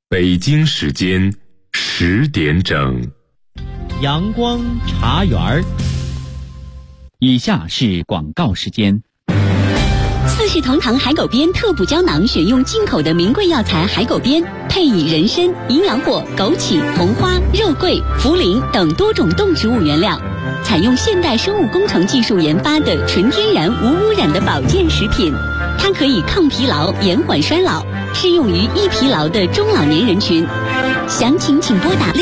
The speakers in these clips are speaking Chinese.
北京时间10点整， 阳光茶园儿。以下是广告时间。 四世同堂海狗鞭特补胶囊选用进口的名贵药材海狗鞭，配以人参、营养果、枸杞、红花、肉桂、茯苓等多种动植物原料，采用现代生物工程技术研发的纯天然无污染的保健食品。它可以抗疲劳、延缓衰老，适用于易疲劳的中老年人群。详情请拨打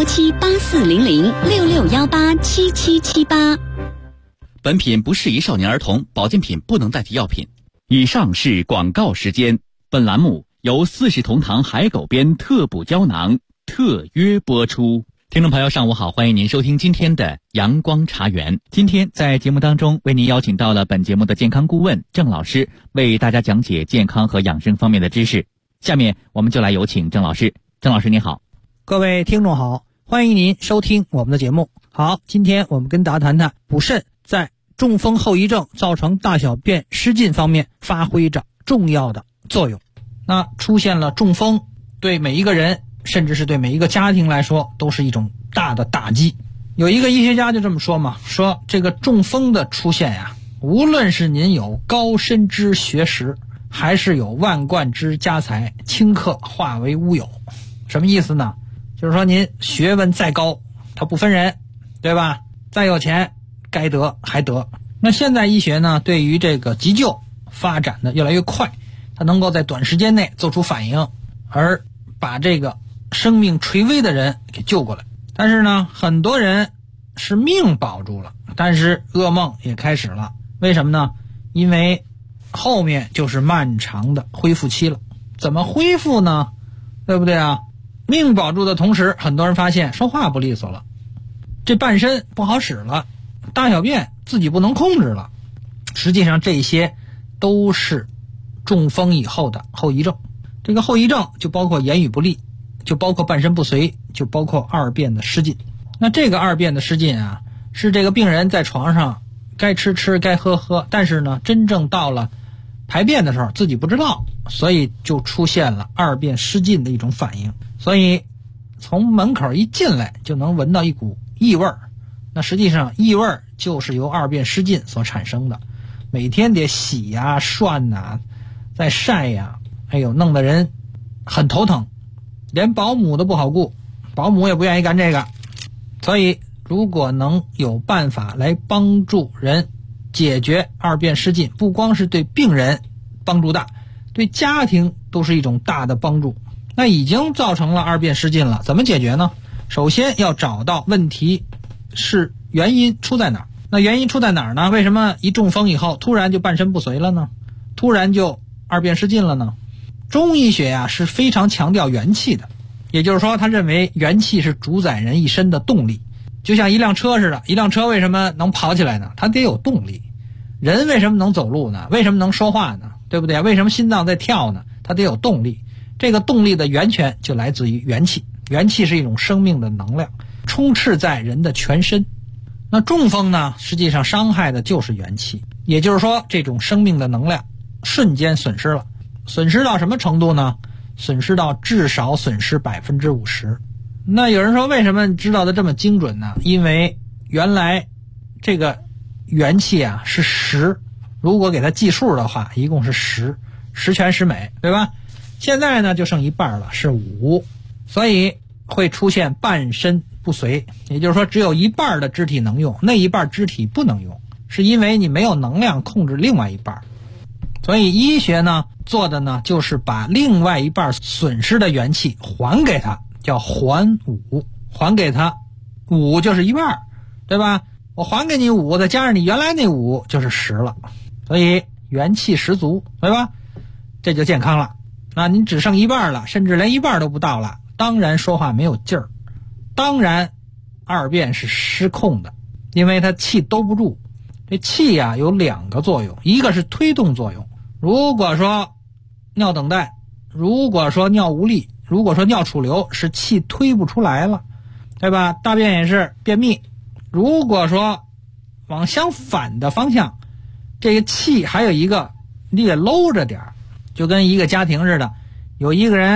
6617840066187778。 本品不适宜少年儿童，保健品不能代替药品。以上是广告时间。本栏目由四世同堂海狗鞭特补胶囊特约播出。听众朋友上午好，欢迎您收听今天的阳光茶园。今天在节目当中为您邀请到了本节目的健康顾问郑老师，为大家讲解健康和养生方面的知识。下面我们就来有请郑老师。郑老师您好。 各位听众好，欢迎您收听我们的节目。好，今天我们跟大家谈谈补肾在中风后遗症造成大小便失禁方面发挥着重要的作用。那出现了中风，对每一个人甚至是对每一个家庭来说都是一种大的打击。有一个医学家就这么说嘛，说这个中风的出现呀，无论是您有高深之学识，还是有万贯之家财，顷刻化为乌有。什么意思呢？就是说您学问再高，它不分人，对吧？再有钱该得还得。那现代医学呢，对于这个急救发展的越来越快，它能够在短时间内做出反应，而把这个生命垂危的人给救过来。但是呢，很多人是命保住了，但是噩梦也开始了。为什么呢？因为后面就是漫长的恢复期了。怎么恢复呢？对不对啊？命保住的同时，很多人发现说话不利索了，这半身不好使了，大小便自己不能控制了。实际上这些都是中风以后的后遗症。这个后遗症就包括言语不利，就包括半身不遂，就包括二便的失禁。那这个二便的失禁啊，是这个病人在床上该吃吃该喝喝，但是呢真正到了排便的时候自己不知道，所以就出现了二便失禁的一种反应。所以从门口一进来就能闻到一股异味，那实际上异味就是由二便失禁所产生的。每天得洗呀、涮呐、再晒呀，哎呦，弄得人很头疼，连保姆都不好顾，保姆也不愿意干这个。所以如果能有办法来帮助人解决二便失禁，不光是对病人帮助大，对家庭都是一种大的帮助。那已经造成了二便失禁了，怎么解决呢？首先要找到问题是原因出在哪儿。那原因出在哪儿呢？为什么一中风以后突然就半身不遂了呢？突然就二便失禁了呢？中医学呀是非常强调元气的，也就是说他认为元气是主宰人一身的动力。就像一辆车似的，一辆车为什么能跑起来呢？它得有动力。人为什么能走路呢？为什么能说话呢？对不对？为什么心脏在跳呢？它得有动力。这个动力的源泉就来自于元气，元气是一种生命的能量，充斥在人的全身。那中风呢，实际上伤害的就是元气，也就是说这种生命的能量瞬间损失了。损失到什么程度呢？损失到至少损失 50%。 那有人说为什么知道的这么精准呢？因为原来这个元气啊是10，如果给它计数的话一共是10全10美，对吧？现在呢就剩一半了，是5，所以会出现半身不遂，也就是说只有一半的肢体能用，那一半肢体不能用，是因为你没有能量控制另外一半。所以医学呢做的呢就是把另外一半损失的元气还给他，叫还5，还给他5就是一半，对吧？我还给你5，再加上你原来那5就是10了，所以元气十足，对吧？这就健康了。那你只剩一半了，甚至连一半都不到了，当然说话没有劲儿，当然二便是失控的，因为它气兜不住。这气呀有2个作用，一个是推动作用，如果说尿等待，如果说尿无力，如果说尿储留，是气推不出来了，对吧？大便也是便秘，如果说往相反的方向，这个气还有一个你得搂着点，就跟一个家庭似的，有一个人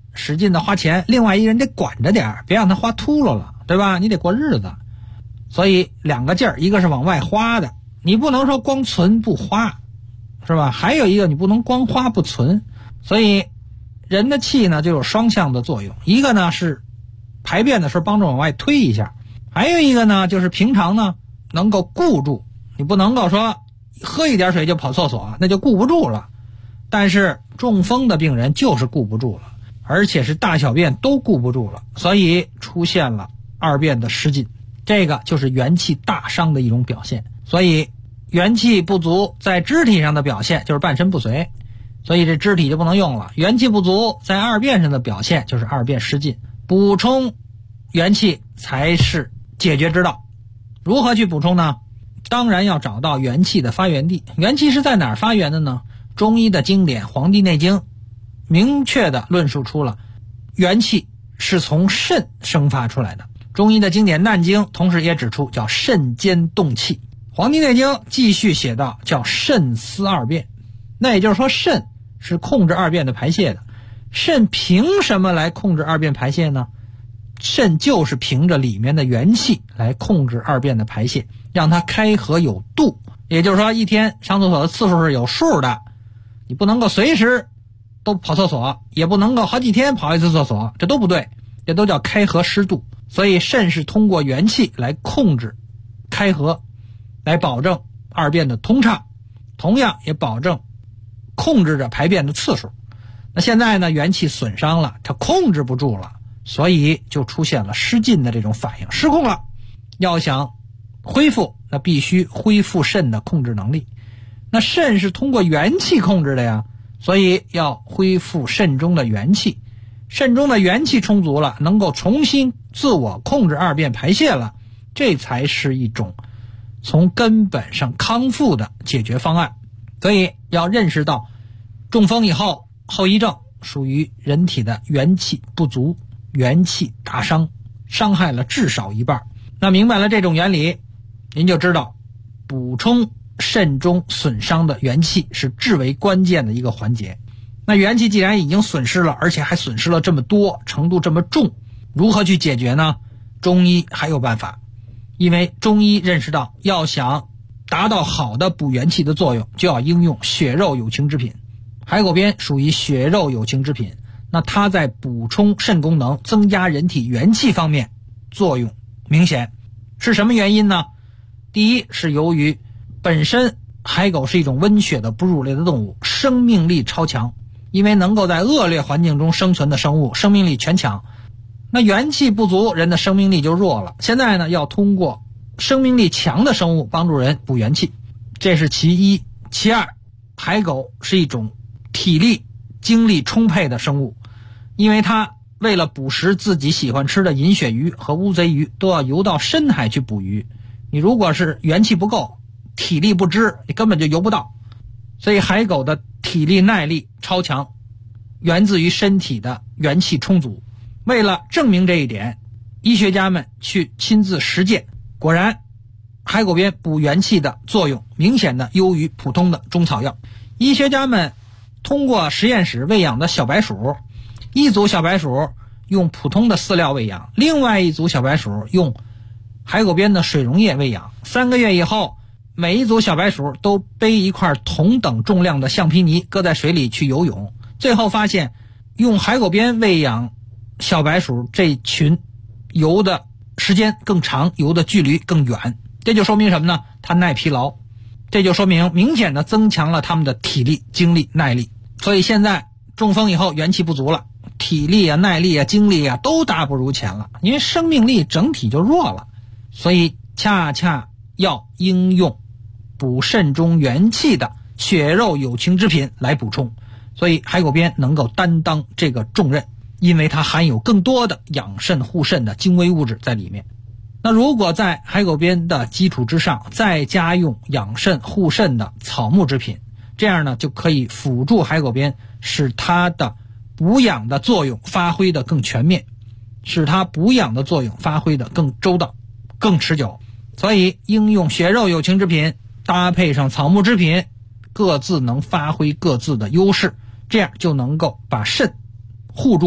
使劲的花钱，另外一个人得管着点，别让他花秃噜了，对吧？你得过日子。所以两个劲儿，一个是往外花的，你不能说光存不花，是吧？还有一个你不能光花不存。所以人的气呢就有双向的作用，一个呢是排便的时候帮助往外推一下，还有一个呢就是平常呢能够固住，你不能够说喝一点水就跑厕所，那就固不住了。但是中风的病人就是固不住了，而且是大小便都固不住了，所以出现了二便的失禁，这个就是元气大伤的一种表现。所以元气不足在肢体上的表现就是半身不遂，所以这肢体就不能用了。元气不足在二便上的表现就是二便失禁，补充元气才是解决之道。如何去补充呢？当然要找到元气的发源地。元气是在哪儿发源的呢？中医的经典《黄帝内经》明确的论述出了元气是从肾生发出来的。中医的经典《难经》同时也指出叫肾间动气。《黄帝内经》继续写道叫肾司二便，那也就是说肾是控制二便的排泄的。肾凭什么来控制二便排泄呢？肾就是凭着里面的元气来控制二便的排泄，让它开合有度。也就是说一天上厕所的次数是有数的，你不能够随时都跑厕所，也不能够好几天跑一次厕所，这都不对，这都叫开合失度。所以肾是通过元气来控制开合，来保证二便的通畅，同样也保证控制着排便的次数。那现在呢，元气损伤了，它控制不住了，所以就出现了失禁的这种反应，失控了。要想恢复，那必须恢复肾的控制能力。那肾是通过元气控制的呀，所以要恢复肾中的元气。肾中的元气充足了，能够重新自我控制二便排泄了，这才是一种从根本上康复的解决方案。所以要认识到中风以后后遗症属于人体的元气不足，元气大伤，伤害了至少一半。那明白了这种原理，您就知道补充肾中损伤的元气是至为关键的一个环节。那元气既然已经损失了，而且还损失了这么多，程度这么重，如何去解决呢？中医还有办法。因为中医认识到要想达到好的补元气的作用，就要应用血肉有情之品。海狗鞭属于血肉有情之品，那它在补充肾功能、增加人体元气方面作用明显。是什么原因呢？第一是由于本身海狗是一种温血的哺乳类的动物，生命力超强，因为能够在恶劣环境中生存的生物，生命力全强。那元气不足，人的生命力就弱了。现在呢，要通过生命力强的生物帮助人补元气，这是其一。其二，海狗是一种体力精力充沛的生物，因为它为了捕食自己喜欢吃的银鳕鱼和乌贼鱼，都要游到深海去捕鱼。你如果是元气不够，体力不支，你根本就游不到。所以海狗的体力耐力超强，源自于身体的元气充足。为了证明这一点，医学家们去亲自实践，果然海狗鞭补元气的作用明显的优于普通的中草药。医学家们通过实验室喂养的小白鼠，一组小白鼠用普通的饲料喂养，另外一组小白鼠用海狗鞭的水溶液喂养。3个月以后，每一组小白鼠都背一块同等重量的橡皮泥，搁在水里去游泳。最后发现，用海狗鞭喂养小白鼠这群游的时间更长，游的距离更远。这就说明什么呢？它耐疲劳，这就说明明显的增强了它们的体力、精力、耐力。所以现在中风以后元气不足了，体力啊、耐力啊、精力啊都大不如前了，因为生命力整体就弱了。所以恰恰要应用补肾中元气的血肉有情之品来补充。所以海狗鞭能够担当这个重任，因为它含有更多的养肾护肾的精微物质在里面。那如果在海狗鞭的基础之上再加用养肾护肾的草木之品，这样呢就可以辅助海狗鞭，使它的补养的作用发挥的更全面，使它补养的作用发挥的更周到、更持久。所以应用血肉有情之品搭配上草木之品，各自能发挥各自的优势，这样就能够把肾护住，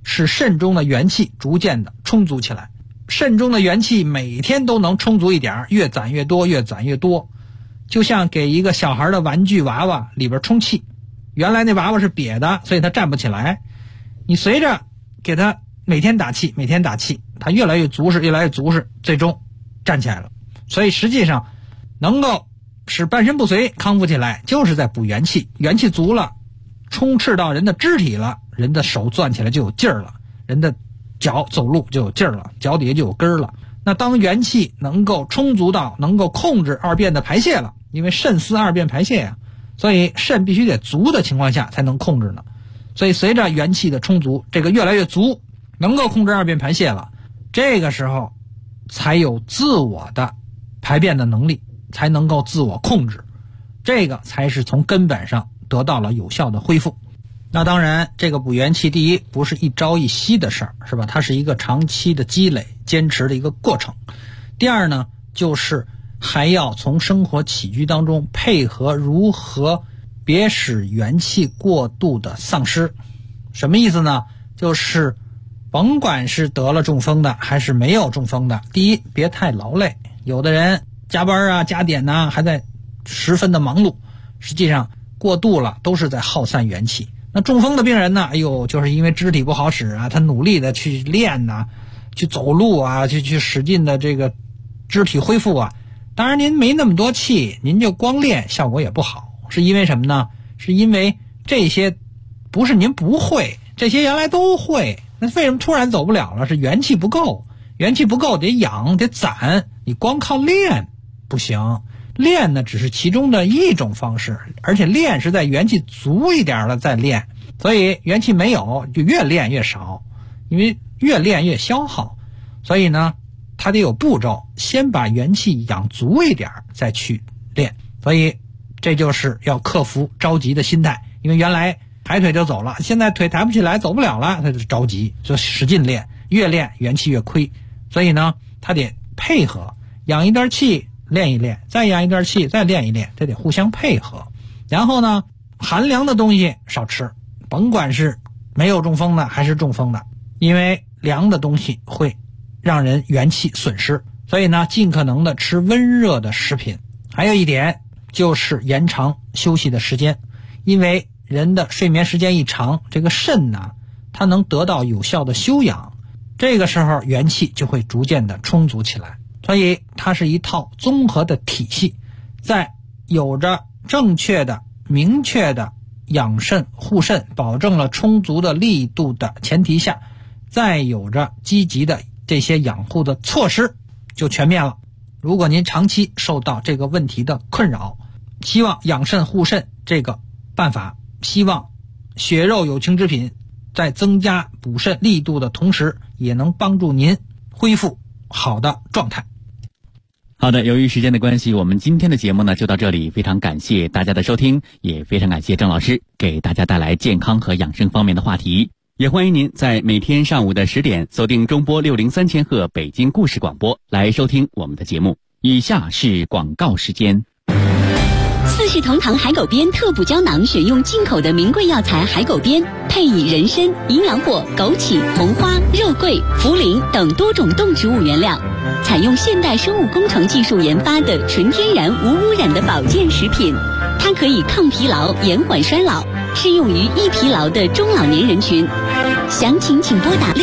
使肾中的元气逐渐的充足起来。肾中的元气每天都能充足一点，越攒越多，越攒越多，就像给一个小孩的玩具娃娃里边充气，原来那娃娃是瘪的，所以他站不起来，你随着给他每天打气，每天打气，他越来越足实，越来越足实，最终站起来了。所以实际上能够使半身不遂康复起来，就是在补元气，元气足了，充斥到人的肢体了，人的手攥起来就有劲儿了，人的脚走路就有劲儿了，脚底下就有根儿了。那当元气能够充足到能够控制二便的排泄了，因为肾司二便排泄呀，所以肾必须得足的情况下才能控制呢。所以随着元气的充足，这个越来越足，能够控制二便排泄了，这个时候才有自我的排便的能力，才能够自我控制，这个才是从根本上得到了有效的恢复。那当然这个补元气，第一不是一朝一夕的事儿，是吧？它是一个长期的积累坚持的一个过程。第二呢，就是还要从生活起居当中配合如何别使元气过度的丧失。什么意思呢？就是甭管是得了中风的还是没有中风的，第一别太劳累，有的人加班啊加点啊还在十分的忙碌，实际上过度了都是在耗散元气。那中风的病人呢，就是因为肢体不好使啊，他努力的去练啊，去走路啊，去使劲的这个肢体恢复啊，当然您没那么多气，您就光练效果也不好。是因为什么呢？是因为这些不是您不会，这些原来都会，那为什么突然走不了了？是元气不够，元气不够得养得攒，你光靠练不行。练呢只是其中的一种方式，而且练是在元气足一点了再练，所以元气没有就越练越少，因为越练越消耗，所以呢它得有步骤，先把元气养足一点再去练。所以这就是要克服着急的心态，因为原来抬腿就走了，现在腿抬不起来走不了了，他就着急，就使劲练，越练元气越亏。所以呢他得配合，养一段气练一练，再养一段气再练一练，这得互相配合。然后呢寒凉的东西少吃，甭管是没有中风的还是中风的，因为凉的东西会让人元气损失，所以呢尽可能的吃温热的食品。还有一点就是延长休息的时间，因为人的睡眠时间一长，这个肾呢它能得到有效的休养，这个时候元气就会逐渐的充足起来。所以它是一套综合的体系，在有着正确的明确的养肾护肾，保证了充足的力度的前提下，再有着积极的这些养护的措施，就全面了。如果您长期受到这个问题的困扰，希望养肾护肾这个办法，希望血肉有情之品在增加补肾力度的同时，也能帮助您恢复好的状态。 好的，由于时间的关系，我们今天的节目呢就到这里，非常感谢大家的收听，也非常感谢郑老师给大家带来健康和养生方面的话题。也欢迎您在每天上午的10点锁定中波603千赫北京故事广播来收听我们的节目。以下是广告时间。 四世同堂海狗鞭特补胶囊选用进口的名贵药材海狗鞭，配以人参、营养果、枸杞、红花、肉桂、茯苓等多种动植物原料，采用现代生物工程技术研发的纯天然无污染的保健食品。它可以抗疲劳、延缓衰老，适用于易疲劳的中老年人群。详情请拨打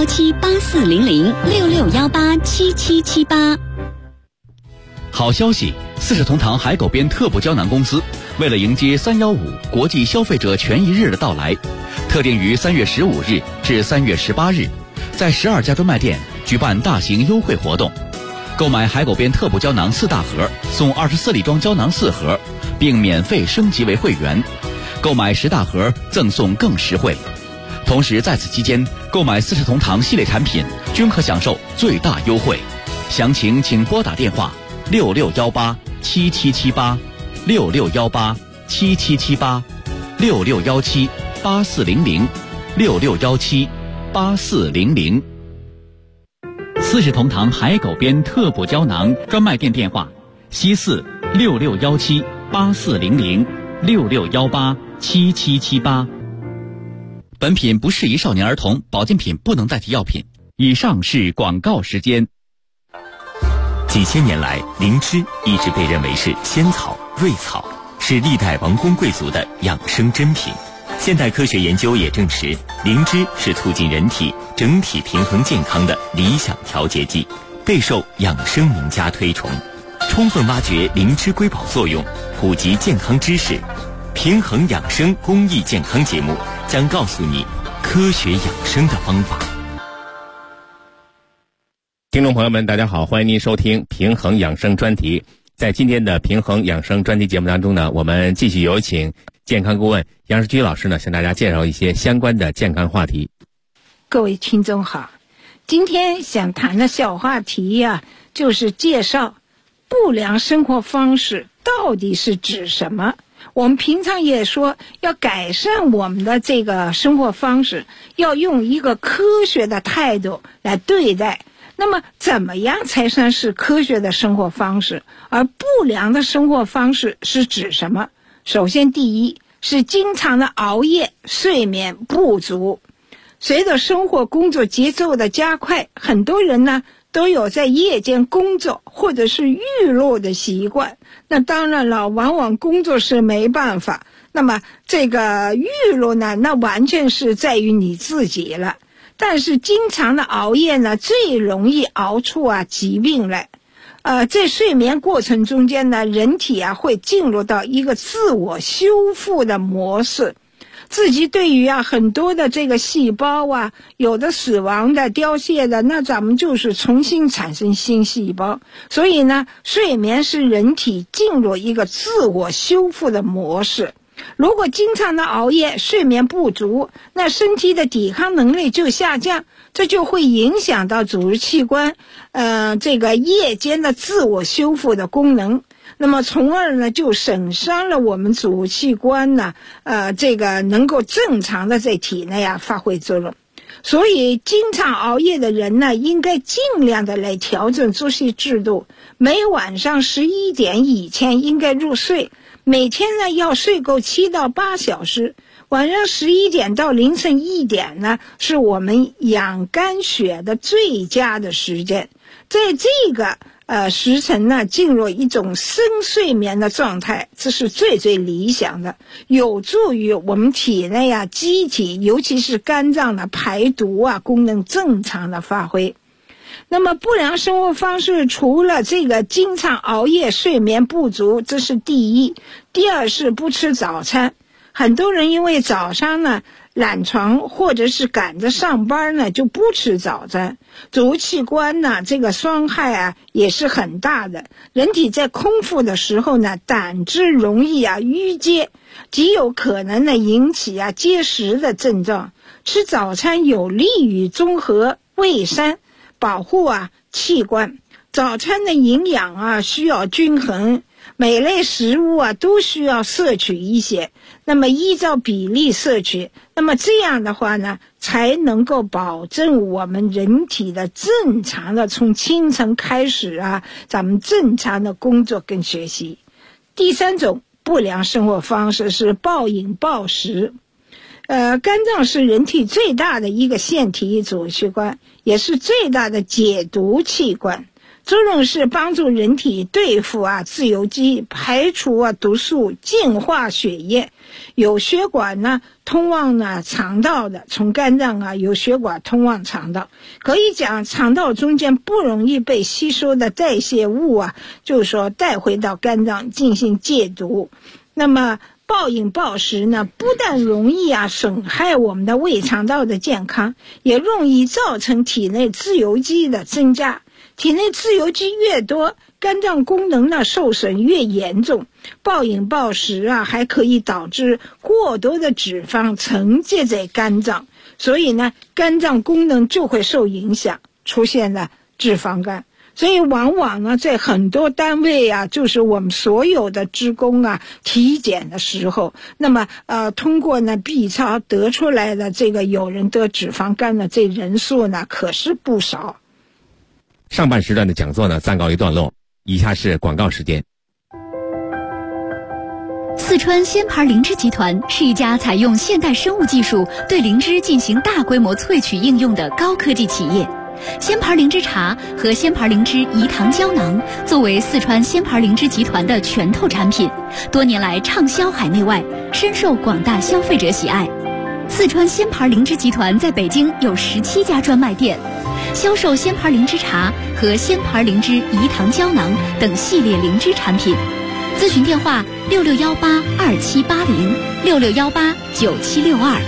66178400 66187778。 好消息，四世同堂海狗鞭特补胶囊公司为了迎接315国际消费者权益日的到来，特定于3月15日至3月18日，在12家专卖店举办大型优惠活动。购买海狗鞭特补胶囊4大盒，送24粒装胶囊4盒，并免费升级为会员。购买10大盒赠送更实惠。同时在此期间，购买四世同堂系列产品均可享受最大优惠。详情请拨打电话66187778 66187778 66178400 66178400。四世同堂海狗鞭特补胶囊专卖店电话：西4 66178400 66187778。 本品不适宜少年儿童，保健品不能代替药品。以上是广告时间。 几千年来，灵芝一直被认为是仙草、瑞草，是历代王公贵族的养生珍品。现代科学研究也证实，灵芝是促进人体整体平衡健康的理想调节剂，备受养生名家推崇。充分挖掘灵芝瑰宝作用，普及健康知识，平衡养生公益健康节目将告诉你科学养生的方法。 听众朋友们，大家好，欢迎您收听平衡养生专题。在今天的平衡养生专题节目当中呢，我们继续有请健康顾问杨世军老师呢，向大家介绍一些相关的健康话题。 各位听众好，今天想谈的小话题呀，就是介绍不良生活方式到底是指什么。我们平常也说要改善我们的这个生活方式，要用一个科学的态度来对待。那么怎么样才算是科学的生活方式？而不良的生活方式是指什么？首先第一是经常的熬夜，睡眠不足。随着生活工作节奏的加快，很多人呢都有在夜间工作或者是娱乐的习惯。那当然了，往往工作是没办法，那么这个娱乐呢，那完全是在于你自己了。但是经常的熬夜呢，最容易熬出疾病来。在睡眠过程中间呢，人体会进入到一个自我修复的模式。自己对于很多的这个细胞有的死亡的、凋谢的，那咱们就是重新产生新细胞。所以呢，睡眠是人体进入一个自我修复的模式。如果经常的熬夜，睡眠不足，那身体的抵抗能力就下降，这就会影响到组织器官这个夜间的自我修复的功能。那么从而呢，就损伤了我们组织器官呢这个能够正常的在体内发挥作用。所以经常熬夜的人呢，应该尽量的来调整作息制度，每晚上11点以前应该入睡，每天呢要睡够7到8小时，晚上11点到凌晨1点呢，是我们养肝血的最佳的时间。在这个时辰呢，进入一种深睡眠的状态，这是最理想的，有助于我们体内机体，尤其是肝脏的排毒功能正常的发挥。那么不良生活方式除了这个经常熬夜、睡眠不足，这是第一。第二是不吃早餐。很多人因为早上呢懒床或者是赶着上班呢，就不吃早餐，组织器官呢这个伤害也是很大的。人体在空腹的时候呢，胆汁容易淤结，极有可能呢引起结石的症状。吃早餐有利于中和胃酸，保护器官。早餐的营养需要均衡，每类食物都需要摄取一些，那么依照比例摄取，那么这样的话呢，才能够保证我们人体的正常的从清晨开始咱们正常的工作跟学习。第三种不良生活方式是暴饮暴食。肝脏是人体最大的一个腺体组织器官，也是最大的解毒器官，作用是帮助人体对付自由基，排除毒素，净化血液。有血管呢通往肠道的，从肝脏有血管通往肠道，可以讲肠道中间不容易被吸收的代谢物就是说带回到肝脏进行解毒。那么暴饮暴食呢，不但容易损害我们的胃肠道的健康，也容易造成体内自由基的增加。体内自由基越多，肝脏功能呢受损越严重。暴饮暴食还可以导致过多的脂肪沉积在肝脏，所以呢肝脏功能就会受影响，出现了脂肪肝。所以往往呢在很多单位就是我们所有的职工体检的时候，那么通过呢 B 超得出来的这个有人得脂肪肝的这人数呢可是不少。 上半时段的讲座呢暂告一段落，以下是广告时间。 四川鲜牌灵芝集团是一家采用现代生物技术对灵芝进行大规模萃取应用的高科技企业。鲜牌灵芝茶和鲜牌灵芝饴糖胶囊作为四川鲜牌灵芝集团的拳头产品，多年来畅销海内外，深受广大消费者喜爱。四川鲜牌灵芝集团在北京有17家专卖店，销售鲜牌灵芝茶和鲜牌灵芝饴糖胶囊等系列灵芝产品。咨询电话66182780，66189762。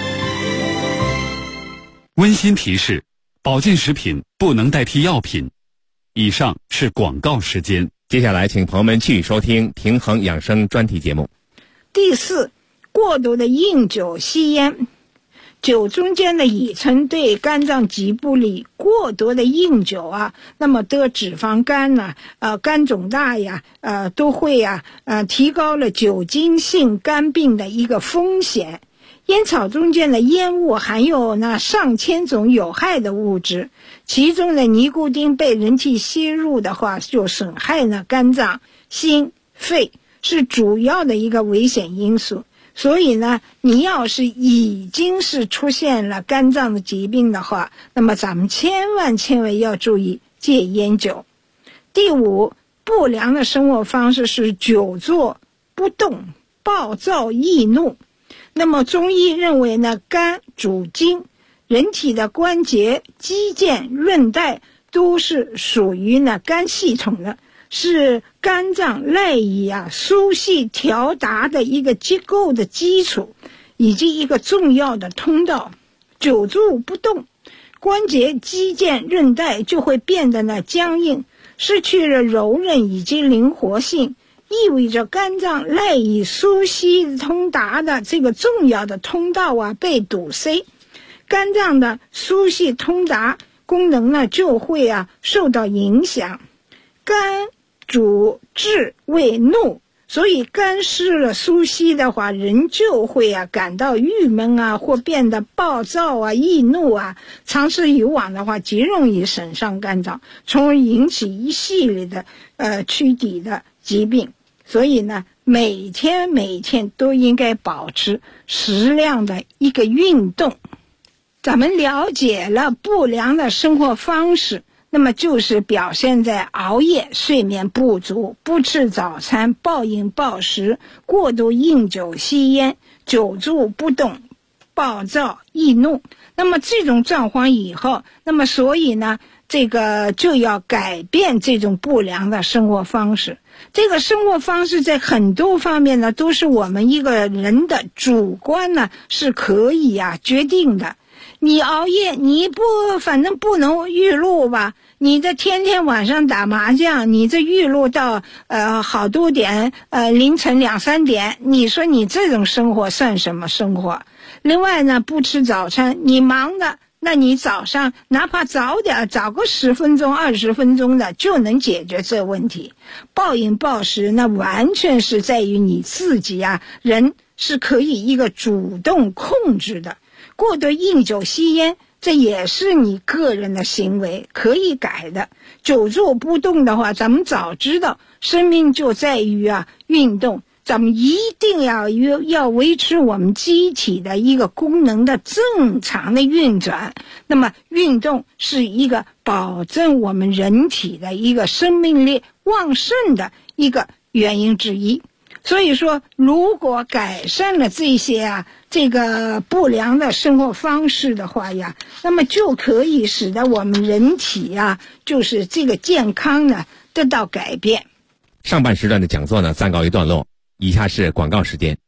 温馨提示：保健食品不能代替药品。以上是广告时间。 接下来，请朋友们继续收听平衡养生专题节目。 第四，过度的饮酒吸烟。酒中间的乙醇对肝脏极不利，过多的饮酒啊，那么得脂肪肝呐、肝肿大呀，都会提高了酒精性肝病的一个风险。烟草中间的烟雾含有上千种有害的物质，其中的尼古丁被人体吸入的话，就损害肝脏、心、肺，是主要的一个危险因素。所以呢，你要是已经是出现了肝脏的疾病的话，那么咱们千万要注意戒烟酒。第五，不良的生活方式是久坐不动、暴躁易怒。那么中医认为呢，肝主筋，人体的关节、肌腱、韧带都是属于肝系统的，是肝脏赖以疏细调达的一个结构的基础，以及一个重要的通道。久坐不动，关节、肌腱、韧带就会变得僵硬，失去了柔韧以及灵活性，意味着肝脏赖以疏细通达的这个重要的通道被堵塞，肝脏的疏细通达功能就会受到影响。肝主志为怒，所以肝失了疏稀的话，人就会感到郁闷或变得暴躁易怒长此以往的话，极容易损伤肝脏，从而引起一系列的躯体的疾病。所以呢，每天都应该保持适量的一个运动。咱们了解了不良的生活方式，那么就是表现在熬夜、睡眠不足、不吃早餐、暴饮暴食、过度饮酒吸烟、久坐不动、暴躁易怒。那么这种状况以后，那么所以呢，这个就要改变这种不良的生活方式。这个生活方式在很多方面呢，都是我们一个人的主观呢是可以决定的。你熬夜，你反正不能预录吧，你这天天晚上打麻将，你这预录到好多点，凌晨2、3点，你说你这种生活算什么生活？另外呢，不吃早餐，你忙的，那你早上哪怕早点，早个10分钟、20分钟的就能解决这问题。暴饮暴食，那完全是在于你自己人是可以一个主动控制的。过度饮酒吸烟，这也是你个人的行为，可以改的。久坐不动的话，咱们早知道生命就在于运动，咱们一定要维持我们机体的一个功能的正常的运转。那么运动是一个保证我们人体的一个生命力旺盛的一个原因之一。所以说，如果改善了这些这个不良的生活方式的话那么就可以使得我们人体就是这个健康呢得到改变。 上半时段的讲座呢暂告一段落，以下是广告时间。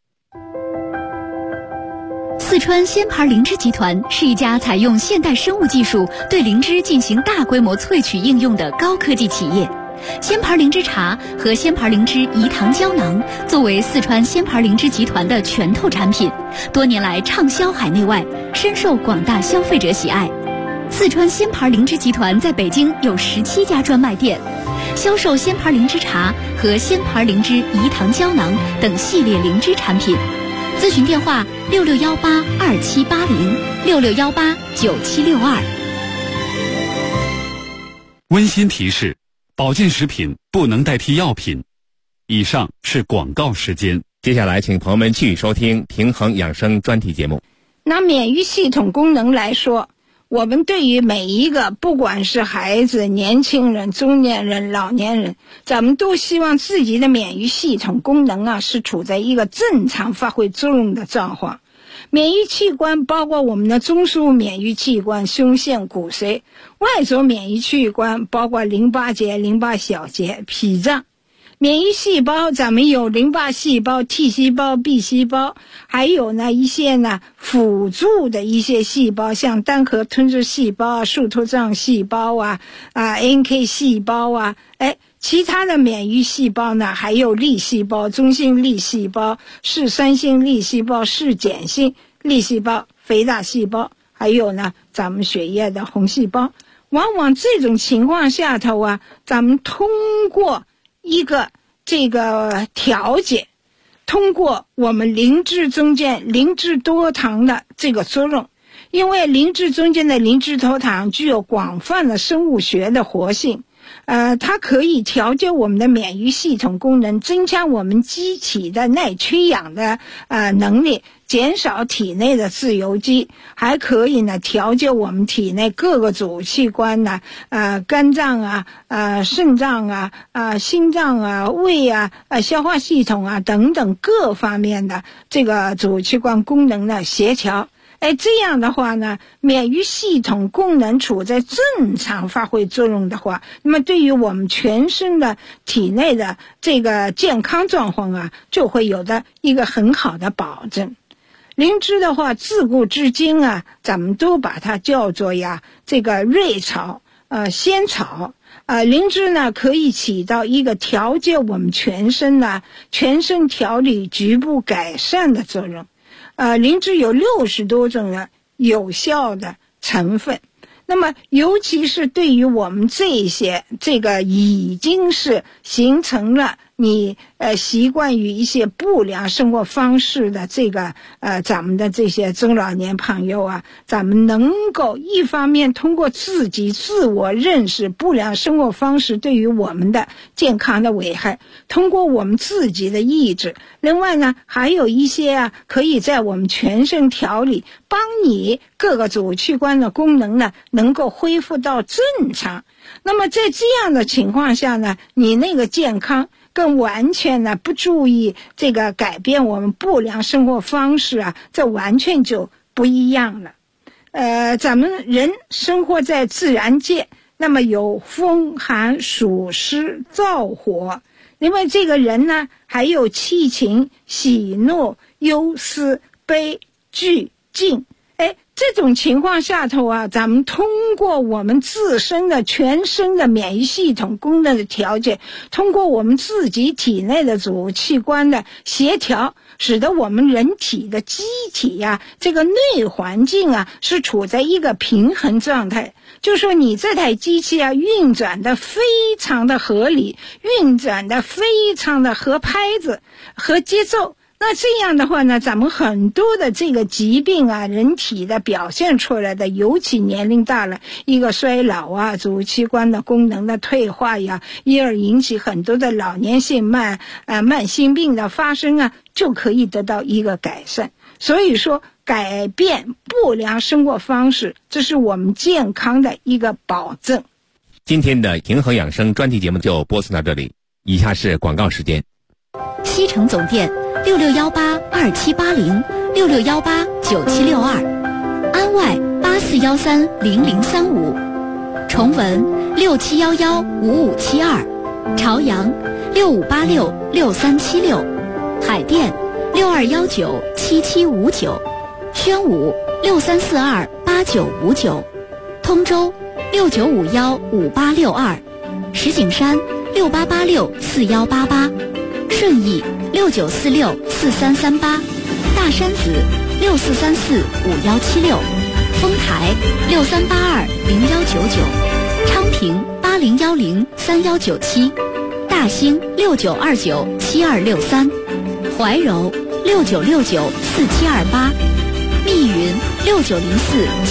四川鲜牌灵芝集团是一家采用现代生物技术对灵芝进行大规模萃取应用的高科技企业。鲜牌灵芝茶和鲜牌灵芝饴糖胶囊作为四川鲜牌灵芝集团的拳头产品，多年来畅销海内外，深受广大消费者喜爱。四川鲜牌灵芝集团在北京有17家专卖店，销售鲜牌灵芝茶和鲜牌灵芝饴糖胶囊等系列灵芝产品。咨询电话66182780，66189762。 温馨提示：保健食品不能代替药品。以上是广告时间。 接下来请朋友们继续收听平衡养生专题节目。 拿免疫系统功能来说，我们对于每一个不管是孩子、年轻人、中年人、老年人，咱们都希望自己的免疫系统功能是处在一个正常发挥作用的状况。免疫器官包括我们的中枢免疫器官、胸腺、骨髓；外轴免疫器官包括淋巴结、淋巴小结、脾脏。免疫细胞咱们有淋巴细胞、T 细胞、B 细胞，还有一些辅助的一些细胞，像单核吞噬细胞、树突状细胞NK 细胞其他的免疫细胞还有粒细胞、中性粒细胞、视酸性粒细胞、视碱性粒细胞、肥大细胞，还有咱们血液的红细胞。往往这种情况下头咱们通过一个这个调节，通过我们灵芝中间灵芝多糖的这个作用，因为灵芝中间的灵芝多糖具有广泛的生物学的活性，它可以调节我们的免疫系统功能，增强我们机体的耐缺氧的能力，减少体内的自由基，还可以调节我们体内各个主器官肝脏肾脏心脏胃消化系统等等各方面的这个主器官功能的协调。这样的话免疫系统功能处在正常发挥作用的话，那么对于我们全身的体内的这个健康状况就会有的一个很好的保证。灵芝的话，自古至今咱们都把它叫做这个瑞草仙草。灵芝可以起到一个调节我们全身调理局部改善的作用。灵芝有60多种的有效的成分，那么尤其是对于我们这个已经是形成了你习惯于一些不良生活方式的这个咱们的这些中老年朋友咱们能够一方面通过自己自我认识不良生活方式对于我们的健康的危害，通过我们自己的意志，另外还有一些可以在我们全身调理，帮你各个主器官的功能能够恢复到正常。那么在这样的情况下你那个健康跟完全不注意这个改变我们不良生活方式这完全就不一样了。咱们人生活在自然界，那么有风寒暑湿燥火，因为这个人还有七情喜怒忧思悲惧敬。这种情况下头咱们通过我们自身的全身的免疫系统功能的调节，通过我们自己体内的主器官的协调，使得我们人体的机体这个内环境是处在一个平衡状态，就说你这台机器运转的非常的合理，运转的非常的合拍子和节奏。那这样的话咱们很多的这个疾病人体的表现出来的，尤其年龄大了，一个衰老主器官的功能的退化因而引起很多的老年性慢性病的发生就可以得到一个改善。所以说改变不良生活方式，这是我们健康的一个保证。 今天的平衡养生专题节目就播送到这里，以下是广告时间。 西城总店66182780，66189762，安外84130035，崇文67115572，朝阳65866376，海淀62197759，宣武63428959，通州69515862，石景山68864188，顺义69464338，大山子64345176，丰台63820199，昌平80103197，大兴69297263，怀柔69694728，密云6904